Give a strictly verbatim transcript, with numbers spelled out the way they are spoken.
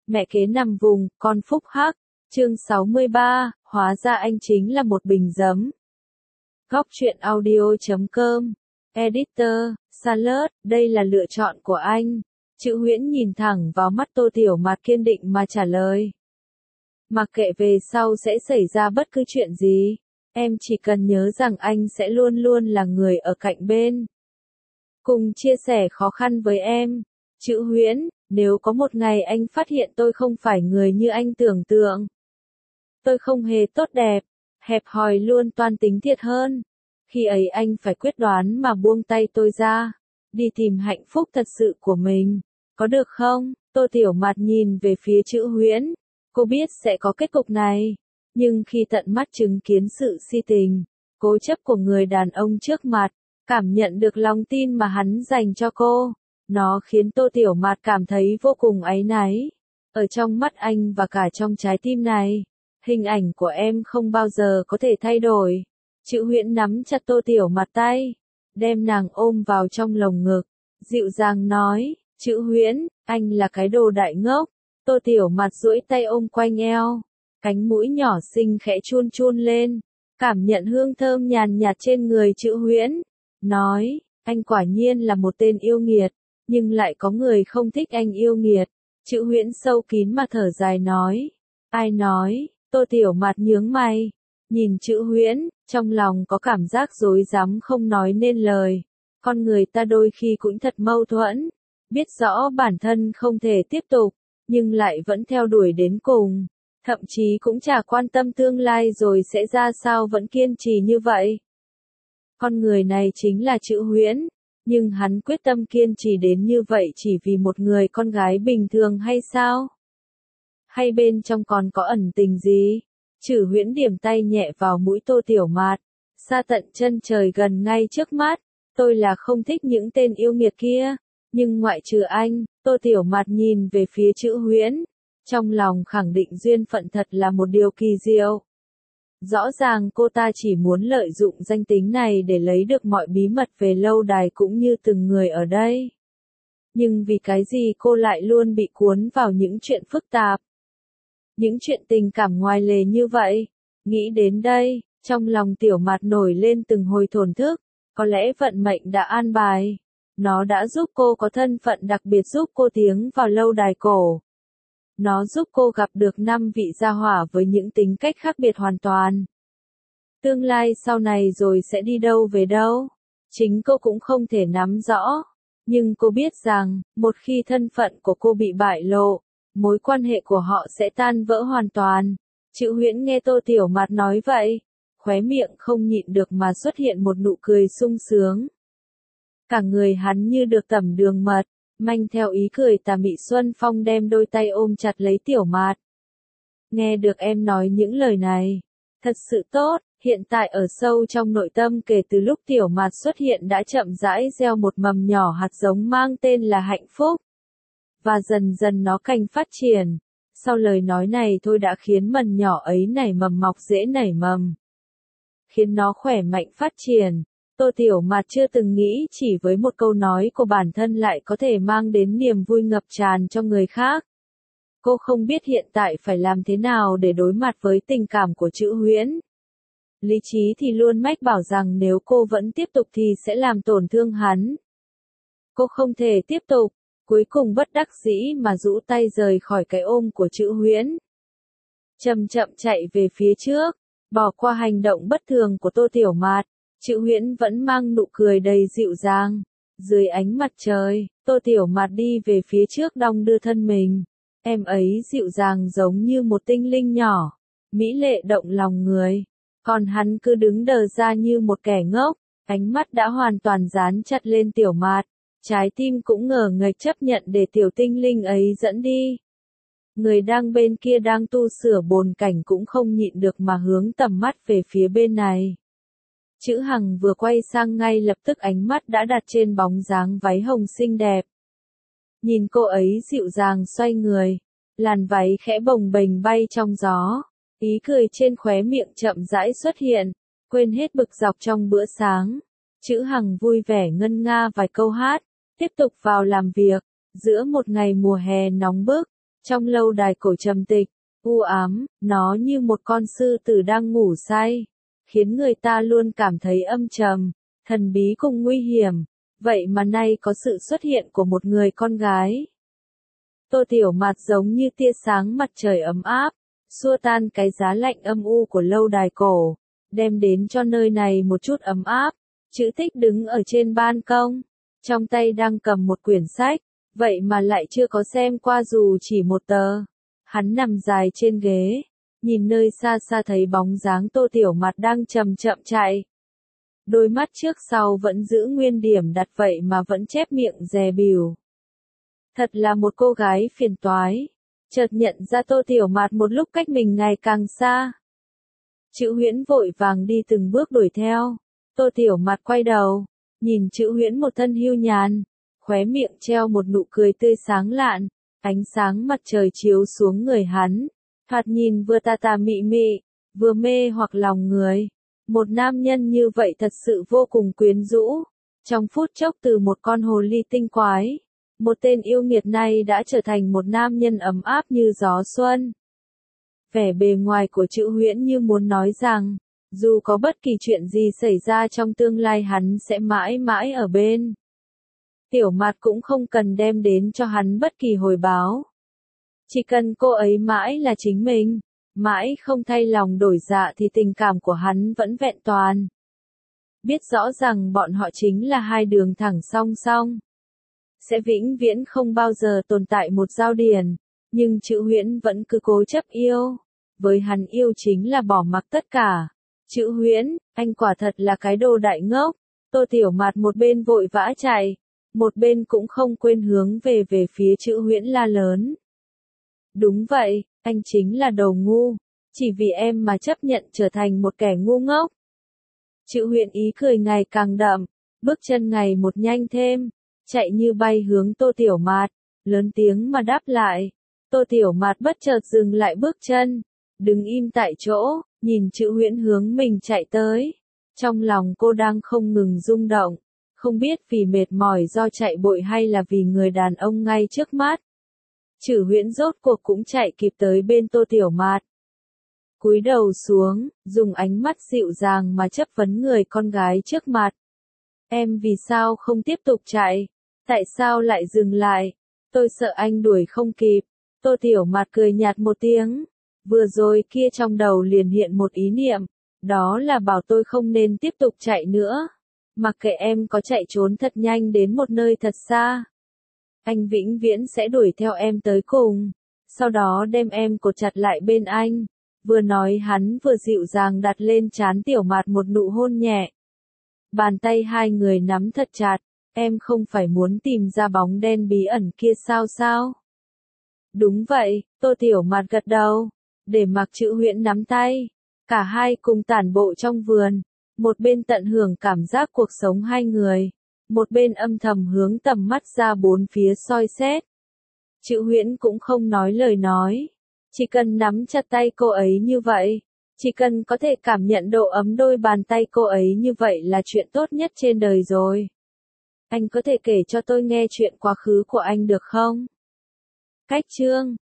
Mẹ kế nằm vùng, con phúc hắc. Chương sáu mươi ba, hóa ra anh chính là một bình giấm. Góc truyện audio chấm com. Editor, Salad, đây là lựa chọn của anh. Chữ Huyễn nhìn thẳng vào mắt Tô Tiểu Mạt kiên định mà trả lời. Mặc kệ về sau sẽ xảy ra bất cứ chuyện gì, em chỉ cần nhớ rằng anh sẽ luôn luôn là người ở cạnh bên. Cùng chia sẻ khó khăn với em. Chữ Huyễn, nếu có một ngày anh phát hiện tôi không phải người như anh tưởng tượng. Tôi không hề tốt đẹp, hẹp hòi luôn toan tính thiệt hơn. Khi ấy anh phải quyết đoán mà buông tay tôi ra, đi tìm hạnh phúc thật sự của mình. Có được không? Tô Tiểu Mạt nhìn về phía Chữ Huyễn. Cô biết sẽ có kết cục này. Nhưng khi tận mắt chứng kiến sự si tình, cố chấp của người đàn ông trước mặt, cảm nhận được lòng tin mà hắn dành cho cô, nó khiến Tô Tiểu Mạt cảm thấy vô cùng áy náy. Ở trong mắt anh và cả trong trái tim này, hình ảnh của em không bao giờ có thể thay đổi. Chữ Huyễn nắm chặt Tô Tiểu Mạt tay, đem nàng ôm vào trong lồng ngực, dịu dàng nói, Chữ Huyễn, anh là cái đồ đại ngốc. Tô Tiểu Mạt duỗi tay ôm quanh eo, cánh mũi nhỏ xinh khẽ chun chun lên, cảm nhận hương thơm nhàn nhạt trên người Chữ Huyễn, nói, anh quả nhiên là một tên yêu nghiệt, nhưng lại có người không thích anh yêu nghiệt. Chữ Huyễn sâu kín mà thở dài nói, ai nói? Tô Tiểu Mạt nhướng mày, nhìn Chữ Huyễn, trong lòng có cảm giác rối rắm không nói nên lời. Con người ta đôi khi cũng thật mâu thuẫn, biết rõ bản thân không thể tiếp tục, nhưng lại vẫn theo đuổi đến cùng, thậm chí cũng chả quan tâm tương lai rồi sẽ ra sao vẫn kiên trì như vậy. Con người này chính là Chữ Huyễn, nhưng hắn quyết tâm kiên trì đến như vậy chỉ vì một người con gái bình thường hay sao? Hay bên trong còn có ẩn tình gì? Chữ Huyễn điểm tay nhẹ vào mũi Tô Tiểu Mạt, xa tận chân trời gần ngay trước mắt, tôi là không thích những tên yêu nghiệt kia, nhưng ngoại trừ anh. Tô Tiểu Mạt nhìn về phía Chữ Huyễn, trong lòng khẳng định duyên phận thật là một điều kỳ diệu. Rõ ràng cô ta chỉ muốn lợi dụng danh tính này để lấy được mọi bí mật về lâu đài cũng như từng người ở đây. Nhưng vì cái gì cô lại luôn bị cuốn vào những chuyện phức tạp? Những chuyện tình cảm ngoài lề như vậy? Nghĩ đến đây, trong lòng Tiểu Mạt nổi lên từng hồi thổn thức, có lẽ vận mệnh đã an bài. Nó đã giúp cô có thân phận đặc biệt, giúp cô tiến vào lâu đài cổ. Nó giúp cô gặp được năm vị gia hỏa với những tính cách khác biệt hoàn toàn. Tương lai sau này rồi sẽ đi đâu về đâu, chính cô cũng không thể nắm rõ. Nhưng cô biết rằng, một khi thân phận của cô bị bại lộ, mối quan hệ của họ sẽ tan vỡ hoàn toàn. Chữ Huyễn nghe Tô Tiểu Mạt nói vậy, khóe miệng không nhịn được mà xuất hiện một nụ cười sung sướng. Cả người hắn như được tẩm đường mật, manh theo ý cười tà mị xuân phong đem đôi tay ôm chặt lấy Tiểu Mạt. Nghe được em nói những lời này, thật sự tốt, hiện tại ở sâu trong nội tâm kể từ lúc Tiểu Mạt xuất hiện đã chậm rãi gieo một mầm nhỏ hạt giống mang tên là hạnh phúc. Và dần dần nó cành phát triển, sau lời nói này thôi đã khiến mầm nhỏ ấy nảy mầm mọc dễ nảy mầm. Khiến nó khỏe mạnh phát triển. Tô Tiểu Mạt chưa từng nghĩ chỉ với một câu nói của bản thân lại có thể mang đến niềm vui ngập tràn cho người khác. Cô không biết hiện tại phải làm thế nào để đối mặt với tình cảm của Chữ Huyễn. Lý trí thì luôn mách bảo rằng nếu cô vẫn tiếp tục thì sẽ làm tổn thương hắn. Cô không thể tiếp tục, cuối cùng bất đắc dĩ mà rũ tay rời khỏi cái ôm của Chữ Huyễn. Chậm chậm chạy về phía trước, bỏ qua hành động bất thường của Tô Tiểu Mạt. Chữ Huyễn vẫn mang nụ cười đầy dịu dàng. Dưới ánh mặt trời, Tô Tiểu Mạt đi về phía trước đong đưa thân mình. Em ấy dịu dàng giống như một tinh linh nhỏ, mỹ lệ động lòng người. Còn hắn cứ đứng đờ ra như một kẻ ngốc, ánh mắt đã hoàn toàn dán chặt lên Tiểu Mạt. Trái tim cũng ngờ ngạch chấp nhận để tiểu tinh linh ấy dẫn đi. Người đang bên kia đang tu sửa bồn cảnh cũng không nhịn được mà hướng tầm mắt về phía bên này. Chữ Hằng vừa quay sang ngay lập tức ánh mắt đã đặt trên bóng dáng váy hồng xinh đẹp. Nhìn cô ấy dịu dàng xoay người, làn váy khẽ bồng bềnh bay trong gió, ý cười trên khóe miệng chậm rãi xuất hiện, quên hết bực dọc trong bữa sáng. Chữ Hằng vui vẻ ngân nga vài câu hát, tiếp tục vào làm việc, giữa một ngày mùa hè nóng bức, Trong lâu đài cổ trầm tịch, u ám, nó như một con sư tử đang ngủ say, khiến người ta luôn cảm thấy âm trầm, thần bí cùng nguy hiểm. Vậy mà nay có sự xuất hiện của một người con gái. Tô Tiểu Mạt giống như tia sáng mặt trời ấm áp, xua tan cái giá lạnh âm u của lâu đài cổ, đem đến cho nơi này một chút ấm áp. Chữ Tích đứng ở trên ban công, trong tay đang cầm một quyển sách, vậy mà lại chưa có xem qua dù chỉ một tờ. Hắn nằm dài trên ghế, nhìn nơi xa xa thấy bóng dáng Tô Tiểu Mạt đang chậm chậm chạy. Đôi mắt trước sau vẫn giữ nguyên điểm đặt vậy mà vẫn chép miệng dè bỉu. Thật là một cô gái phiền toái. Chợt nhận ra Tô Tiểu Mạt một lúc cách mình ngày càng xa. Chữ Huyễn vội vàng đi từng bước đuổi theo. Tô Tiểu Mạt quay đầu, nhìn Chữ Huyễn một thân hưu nhàn, khóe miệng treo một nụ cười tươi sáng lạn, ánh sáng mặt trời chiếu xuống người hắn, thoạt nhìn vừa tà tà mị mị, vừa mê hoặc lòng người. Một nam nhân như vậy thật sự vô cùng quyến rũ. Trong phút chốc từ một con hồ ly tinh quái, một tên yêu nghiệt này đã trở thành một nam nhân ấm áp như gió xuân. Vẻ bề ngoài của Chữ Huyễn như muốn nói rằng, dù có bất kỳ chuyện gì xảy ra trong tương lai hắn sẽ mãi mãi ở bên. Tiểu Mạt cũng không cần đem đến cho hắn bất kỳ hồi báo. Chỉ cần cô ấy mãi là chính mình, mãi không thay lòng đổi dạ thì tình cảm của hắn vẫn vẹn toàn. Biết rõ rằng bọn họ chính là hai đường thẳng song song, sẽ vĩnh viễn không bao giờ tồn tại một giao điền, nhưng Chữ Huyễn vẫn cứ cố chấp yêu. Với hắn yêu chính là bỏ mặc tất cả. Chữ Huyễn, anh quả thật là cái đồ đại ngốc. Tô Tiểu Mạt một bên vội vã chạy, một bên cũng không quên hướng về về phía Chữ Huyễn la lớn. Đúng vậy, anh chính là đồ ngu, chỉ vì em mà chấp nhận trở thành một kẻ ngu ngốc. Chữ Huyễn ý cười ngày càng đậm, bước chân ngày một nhanh thêm, chạy như bay hướng Tô Tiểu Mạt, lớn tiếng mà đáp lại. Tô Tiểu Mạt bất chợt dừng lại bước chân, đứng im tại chỗ, nhìn Chữ Huyễn hướng mình chạy tới. Trong lòng cô đang không ngừng rung động, không biết vì mệt mỏi do chạy vội hay là vì người đàn ông ngay trước mắt. Chữ Huyễn rốt cuộc cũng chạy kịp tới bên Tô Tiểu Mạt. Cúi đầu xuống, dùng ánh mắt dịu dàng mà chất vấn người con gái trước mặt. Em vì sao không tiếp tục chạy? Tại sao lại dừng lại? Tôi sợ anh đuổi không kịp. Tô Tiểu Mạt cười nhạt một tiếng. Vừa rồi kia trong đầu liền hiện một ý niệm. Đó là bảo tôi không nên tiếp tục chạy nữa. Mặc kệ em có chạy trốn thật nhanh đến một nơi thật xa, anh vĩnh viễn sẽ đuổi theo em tới cùng. Sau đó đem em cột chặt lại bên anh. Vừa nói hắn vừa dịu dàng đặt lên trán Tiểu Mạt một nụ hôn nhẹ. Bàn tay hai người nắm thật chặt. Em không phải muốn tìm ra bóng đen bí ẩn kia sao sao? Đúng vậy, Tô Tiểu Mạt gật đầu, để mặc Chữ Huyễn nắm tay. Cả hai cùng tản bộ trong vườn, một bên tận hưởng cảm giác cuộc sống hai người, một bên âm thầm hướng tầm mắt ra bốn phía soi xét. Chữ Huyễn cũng không nói lời nói, chỉ cần nắm chặt tay cô ấy như vậy, chỉ cần có thể cảm nhận độ ấm đôi bàn tay cô ấy như vậy là chuyện tốt nhất trên đời rồi. Anh có thể kể cho tôi nghe chuyện quá khứ của anh được không? Cách chương